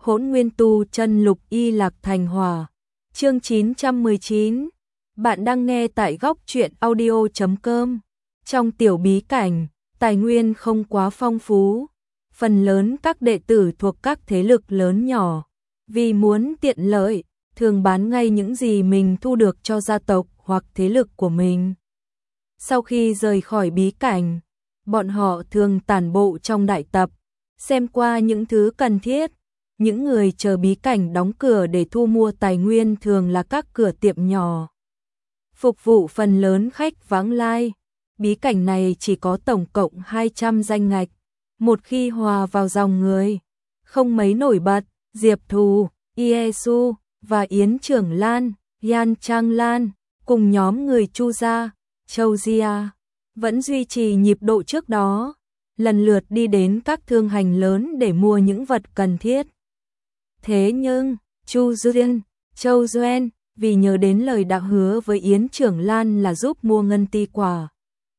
Hỗn Nguyên Tu Chân Lục Y Lạc Thành Hỏa. Chương 919. Bạn đang nghe tại góc truyện audio.com. Trong tiểu bí cảnh, tài nguyên không quá phong phú, phần lớn các đệ tử thuộc các thế lực lớn nhỏ, vì muốn tiện lợi, thường bán ngay những gì mình thu được cho gia tộc hoặc thế lực của mình. Sau khi rời khỏi bí cảnh, bọn họ thường tản bộ trong đại tập, xem qua những thứ cần thiết. Những người chờ bí cảnh đóng cửa để thu mua tài nguyên thường là các cửa tiệm nhỏ, phục vụ phần lớn khách vãng lai. Bí cảnh này chỉ có tổng cộng 200 danh ngạch. Một khi hòa vào dòng người không mấy nổi bật, Diệp Thù, Iesu và Yến Trưởng Lan, Yan Trang Lan cùng nhóm người Chu gia, Châu Gia vẫn duy trì nhịp độ trước đó, lần lượt đi đến các thương hành lớn để mua những vật cần thiết. Thế nhưng, Chu Duyên, Châu Duyên, vì nhớ đến lời đã hứa với Yến Trưởng Lan là giúp mua ngân ti quả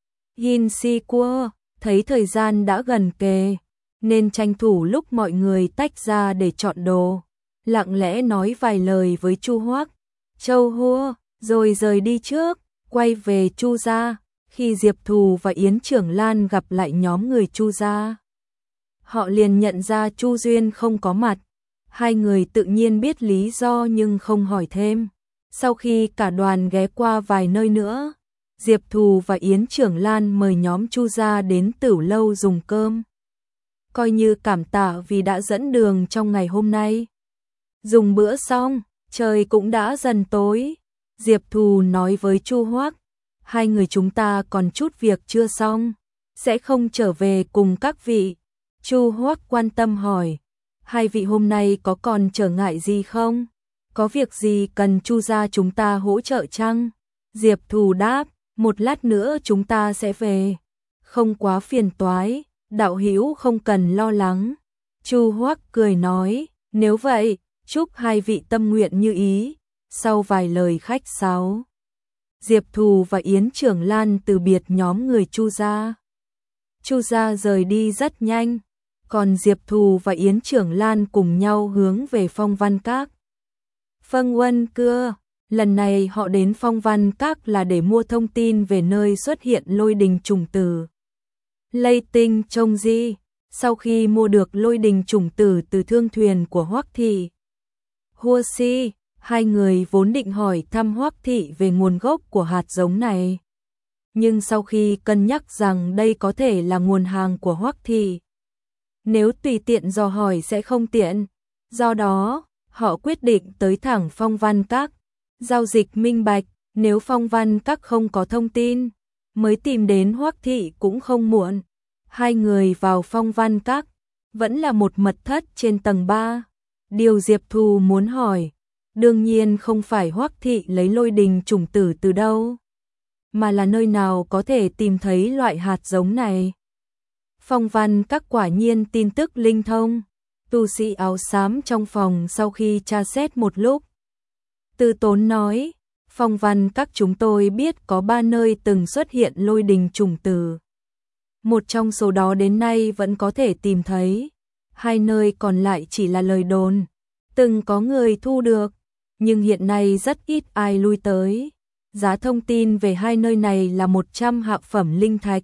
Yin Si Cua, thấy thời gian đã gần kề, nên tranh thủ lúc mọi người tách ra để chọn đồ, lặng lẽ nói vài lời với Chu Hoắc, Châu Hua, rồi rời đi trước, quay về Chu gia. Khi Diệp Thù và Yến Trưởng Lan gặp lại nhóm người Chu gia, họ liền nhận ra Chu Duyên không có mặt. Hai người tự nhiên biết lý do nhưng không hỏi thêm. Sau khi cả đoàn ghé qua vài nơi nữa, Diệp Thù và Yến Trưởng Lan mời nhóm Chu gia đến Tửu Lâu dùng cơm, coi như cảm tạ vì đã dẫn đường trong ngày hôm nay. Dùng bữa xong, trời cũng đã dần tối. Diệp Thù nói với Chu Hoắc, hai người chúng ta còn chút việc chưa xong, sẽ không trở về cùng các vị. Chu Hoắc quan tâm hỏi, hai vị hôm nay có còn trở ngại gì không? Có việc gì cần Chu gia chúng ta hỗ trợ chăng? Diệp Thù đáp, một lát nữa chúng ta sẽ về, không quá phiền toái, đạo hữu không cần lo lắng. Chu Hoắc cười nói, nếu vậy, chúc hai vị tâm nguyện như ý. Sau vài lời khách sáo, Diệp Thù và Yến Trưởng Lan từ biệt nhóm người Chu gia. Chu gia rời đi rất nhanh, còn Diệp Thù và Yến Trưởng Lan cùng nhau hướng về Phong Văn Các. Phân Huân Cưa, lần này họ đến Phong Văn Các là để mua thông tin về nơi xuất hiện lôi đình chủng tử Lây Tinh Trông Di. Sau khi mua được lôi đình chủng tử từ thương thuyền của Hoắc Thị, Hua Si, hai người vốn định hỏi thăm Hoắc Thị về nguồn gốc của hạt giống này. Nhưng sau khi cân nhắc rằng đây có thể là nguồn hàng của Hoắc Thị, nếu tùy tiện dò hỏi sẽ không tiện, do đó, họ quyết định tới thẳng Phong Văn Các, giao dịch minh bạch, nếu Phong Văn Các không có thông tin, mới tìm đến Hoắc Thị cũng không muộn. Hai người vào Phong Văn Các, vẫn là một mật thất trên tầng 3. Điều Diệp Thù muốn hỏi, đương nhiên không phải Hoắc Thị lấy lôi đình chủng tử từ đâu, mà là nơi nào có thể tìm thấy loại hạt giống này. Phong Văn Các quả nhiên tin tức linh thông. Tu sĩ áo xám trong phòng sau khi tra xét một lúc, từ tốn nói, Phong Văn Các chúng tôi biết có 3 nơi từng xuất hiện lôi đình chủng tử. Một trong số đó đến nay vẫn có thể tìm thấy, 2 nơi còn lại chỉ là lời đồn, từng có người thu được, nhưng hiện nay rất ít ai lui tới. Giá thông tin về 2 nơi này là 100 hạ phẩm linh thạch,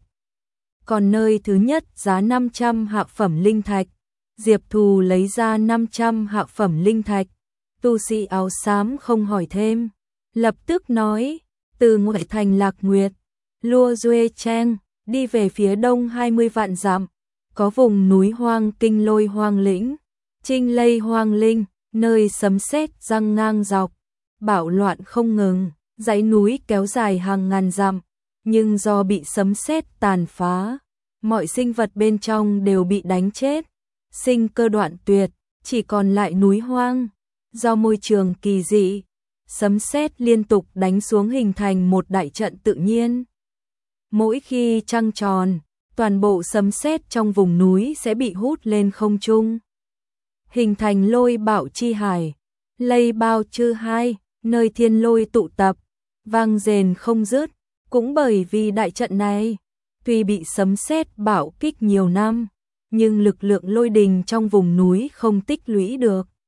còn nơi thứ nhất giá 500 hạ phẩm linh thạch. Diệp Thù lấy ra 500 hạ phẩm linh thạch. Tu sĩ áo xám không hỏi thêm, lập tức nói, từ ngoại thành Lạc Nguyệt, Lua Duê Trang, đi về phía đông 20 vạn dặm, có vùng núi hoang Kinh Lôi Hoang Lĩnh, Trinh Lây Hoang Linh, nơi sấm sét giăng ngang dọc, bạo loạn không ngừng, dãy núi kéo dài hàng ngàn dặm, nhưng do bị sấm sét tàn phá, mọi sinh vật bên trong đều bị đánh chết, sinh cơ đoạn tuyệt, chỉ còn lại núi hoang. Do môi trường kỳ dị, sấm sét liên tục đánh xuống hình thành một đại trận tự nhiên. Mỗi khi trăng tròn, toàn bộ sấm sét trong vùng núi sẽ bị hút lên không trung, hình thành lôi bạo chi hải, lây bao chư hai, nơi thiên lôi tụ tập, vang rền không dứt. Cũng bởi vì đại trận này, tuy bị sấm sét bạo kích nhiều năm, nhưng lực lượng lôi đình trong vùng núi không tích lũy được.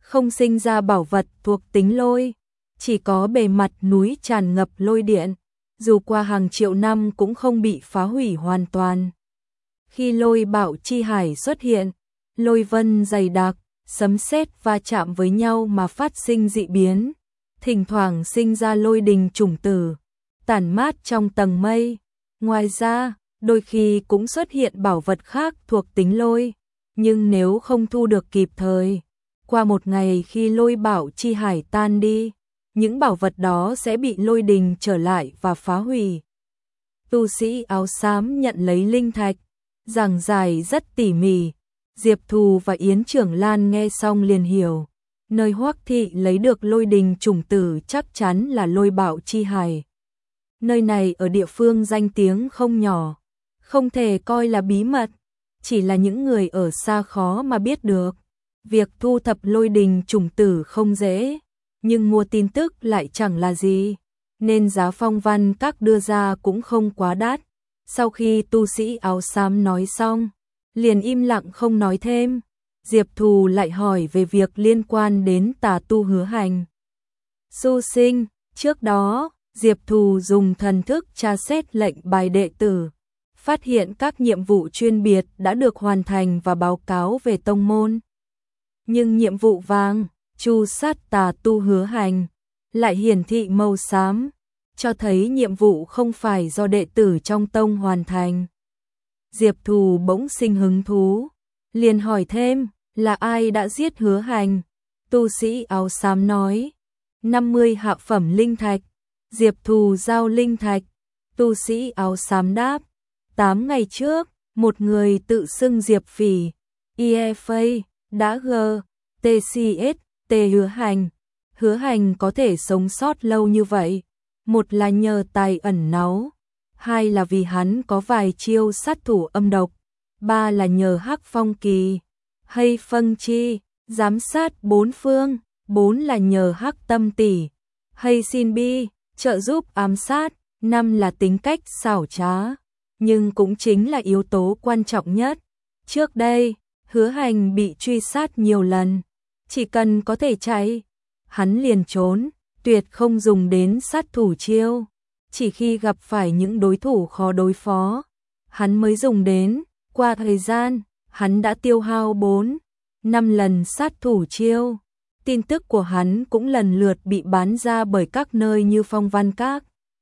không sinh ra bảo vật thuộc tính lôi, chỉ có bề mặt núi tràn ngập lôi điện, dù qua hàng triệu năm cũng không bị phá hủy hoàn toàn. Khi lôi bạo chi hải xuất hiện, lôi vân dày đặc, sấm sét va chạm với nhau mà phát sinh dị biến, thỉnh thoảng sinh ra lôi đình chủng tử, tản mát trong tầng mây. Ngoài ra, đôi khi cũng xuất hiện bảo vật khác thuộc tính lôi, nhưng nếu không thu được kịp thời, qua một ngày khi lôi bạo chi hải tan đi, những bảo vật đó sẽ bị lôi đình trở lại và phá hủy. Tu sĩ áo xám nhận lấy linh thạch, giảng giải rất tỉ mỉ. Diệp Thù và Yến Trưởng Lan nghe xong liền hiểu, nơi Hoắc thị lấy được lôi đình chủng tử chắc chắn là lôi bạo chi hải. Nơi này ở địa phương danh tiếng không nhỏ, không thể coi là bí mật, chỉ là những người ở xa khó mà biết được. Việc thu thập lôi đình chủng tử không dễ, nhưng mua tin tức lại chẳng là gì, nên giá phong văn các đưa ra cũng không quá đắt. Sau khi tu sĩ áo xám nói xong, liền im lặng không nói thêm. Diệp Thù lại hỏi về việc liên quan đến tà tu Hứa Hành. Su sinh, trước đó, Diệp Thù dùng thần thức tra xét lệnh bài đệ tử, phát hiện các nhiệm vụ chuyên biệt đã được hoàn thành và báo cáo về tông môn. Nhưng nhiệm vụ vàng, tru sát tà tu Hứa Hành, lại hiển thị màu xám, cho thấy nhiệm vụ không phải do đệ tử trong tông hoàn thành. Diệp Thù bỗng sinh hứng thú, liền hỏi thêm, là ai đã giết Hứa Hành? Tu sĩ áo xám nói, 50 hạ phẩm linh thạch. Diệp Thù giao linh thạch. Tu sĩ áo xám đáp, 8 ngày trước, một người tự xưng Diệp Phỉ, IFA, đã TCS, Hứa Hành. Hứa Hành có thể sống sót lâu như vậy, một là nhờ tài ẩn náu, hai là vì hắn có vài chiêu sát thủ âm độc, ba là nhờ Hắc Phong Kỳ hay Phân Chi giám sát bốn phương, bốn là nhờ Hắc Tâm Tỷ hay Xin Bi trợ giúp ám sát, năm là tính cách xảo trá, nhưng cũng chính là yếu tố quan trọng nhất. Trước đây, Hứa Hành bị truy sát nhiều lần, chỉ cần có thể chạy, hắn liền trốn, tuyệt không dùng đến sát thủ chiêu. Chỉ khi gặp phải những đối thủ khó đối phó, hắn mới dùng đến. Qua thời gian, hắn đã tiêu hao 4, 5 lần sát thủ chiêu. Tin tức của hắn cũng lần lượt bị bán ra bởi các nơi như Phong Văn Các.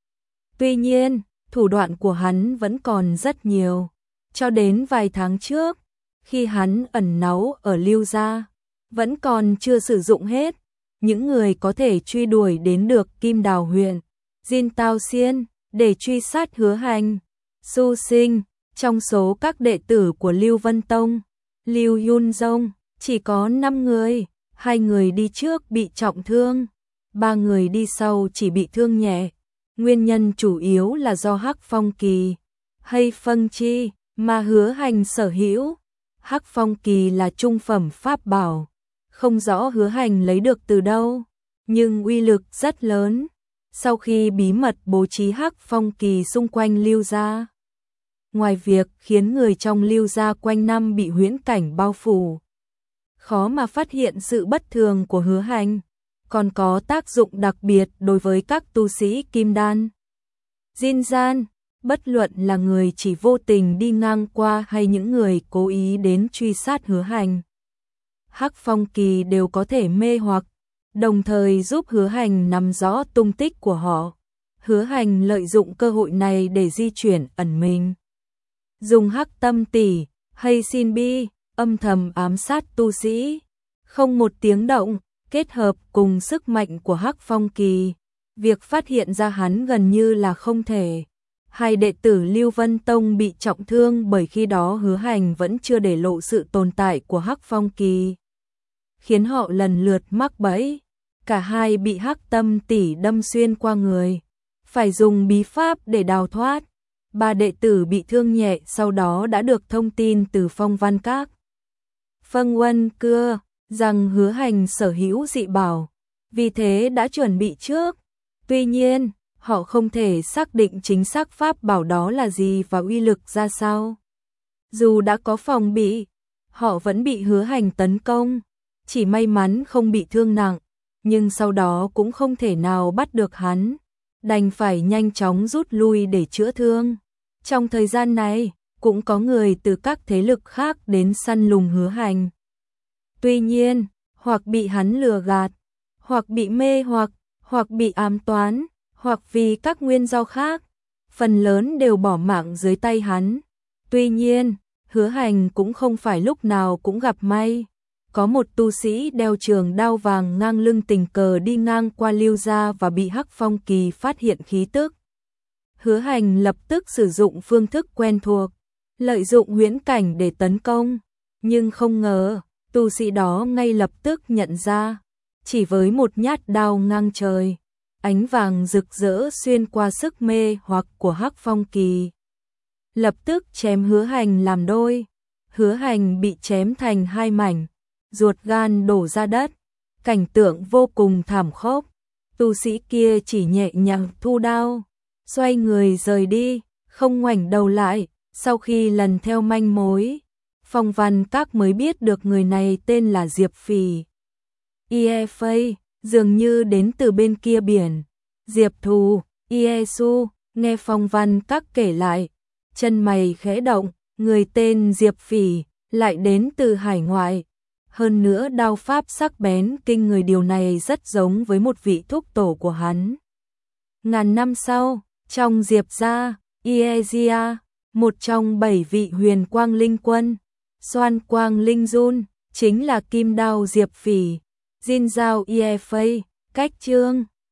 Tuy nhiên, thủ đoạn của hắn vẫn còn rất nhiều. Cho đến vài tháng trước, khi hắn ẩn náu ở Lưu Gia, vẫn còn chưa sử dụng hết. Những người có thể truy đuổi đến được Kim Đào huyện, Jin Tao Xiên, để truy sát Hứa Hành. Su sinh, trong số các đệ tử của Lưu Vân Tông, Lưu Yun Dông, chỉ có 5 người, 2 người đi trước bị trọng thương, 3 người đi sau chỉ bị thương nhẹ. Nguyên nhân chủ yếu là do Hắc Phong Kỳ hay Phân Chi mà Hứa Hành sở hữu. Hắc Phong Kỳ là trung phẩm pháp bảo, không rõ Hứa Hành lấy được từ đâu, nhưng uy lực rất lớn. Sau khi bí mật bố trí Hắc Phong Kỳ xung quanh Lưu Gia, ngoài việc khiến người trong Lưu Gia quanh năm bị huyễn cảnh bao phủ, khó mà phát hiện sự bất thường của Hứa Hành, còn có tác dụng đặc biệt đối với các tu sĩ kim đan. Jin gian, bất luận là người chỉ vô tình đi ngang qua hay những người cố ý đến truy sát Hứa Hành, Hắc Phong Kỳ đều có thể mê hoặc, đồng thời giúp Hứa Hành nắm rõ tung tích của họ. Hứa Hành lợi dụng cơ hội này để di chuyển ẩn mình, dùng Hắc Tâm Tỷ hay Xin Bi âm thầm ám sát tu sĩ, không một tiếng động, kết hợp cùng sức mạnh của Hắc Phong Kỳ, việc phát hiện ra hắn gần như là không thể. 2 đệ tử Lưu Vân Tông bị trọng thương bởi khi đó Hứa Hành vẫn chưa để lộ sự tồn tại của Hắc Phong Kỳ, khiến họ lần lượt mắc bẫy. Cả hai bị Hắc Tâm Tỷ đâm xuyên qua người, phải dùng bí pháp để đào thoát. 3 đệ tử bị thương nhẹ sau đó đã được thông tin từ Phong Văn Các, Phân Uân Cưa rằng Hứa Hành sở hữu dị bảo, vì thế đã chuẩn bị trước. Tuy nhiên, họ không thể xác định chính xác pháp bảo đó là gì và uy lực ra sao. Dù đã có phòng bị, họ vẫn bị Hứa Hành tấn công. chỉ may mắn không bị thương nặng, nhưng sau đó cũng không thể nào bắt được hắn, đành phải nhanh chóng rút lui để chữa thương. Trong thời gian này, cũng có người từ các thế lực khác đến săn lùng Hứa Hành. Tuy nhiên, hoặc bị hắn lừa gạt, hoặc bị mê hoặc bị ám toán, hoặc vì các nguyên do khác, phần lớn đều bỏ mạng dưới tay hắn. Tuy nhiên, Hứa Hành cũng không phải lúc nào cũng gặp may. Có một tu sĩ đeo trường đao vàng ngang lưng tình cờ đi ngang qua Lưu gia và bị Hắc Phong Kỳ phát hiện khí tức. Hứa Hành lập tức sử dụng phương thức quen thuộc, lợi dụng huyễn cảnh để tấn công, nhưng không ngờ, tu sĩ đó ngay lập tức nhận ra, chỉ với một nhát đao ngang trời, ánh vàng rực rỡ xuyên qua sức mê hoặc của Hắc Phong Kỳ, lập tức chém Hứa Hành làm đôi. Hứa Hành bị chém thành hai mảnh, ruột gan đổ ra đất, cảnh tượng vô cùng thảm khốc. Tu sĩ kia chỉ nhẹ nhàng thu đao, xoay người rời đi, không ngoảnh đầu lại. Sau khi lần theo manh mối, Phong Văn Các mới biết được người này tên là Diệp Phỉ. Phây, dường như đến từ bên kia biển. Diệp Thù, Su, nghe Phong Văn Các kể lại, chân mày khẽ động, người tên Diệp Phỉ lại đến từ hải ngoại. Hơn nữa đao pháp sắc bén kinh người, điều này rất giống với một vị thúc tổ của hắn. Ngàn năm sau, trong Diệp gia, Iezia, một trong 7 vị huyền quang linh quân, Xoan Quang Linh Jun, chính là kim đao Diệp Phỉ. Jin Giao Phây, cách chương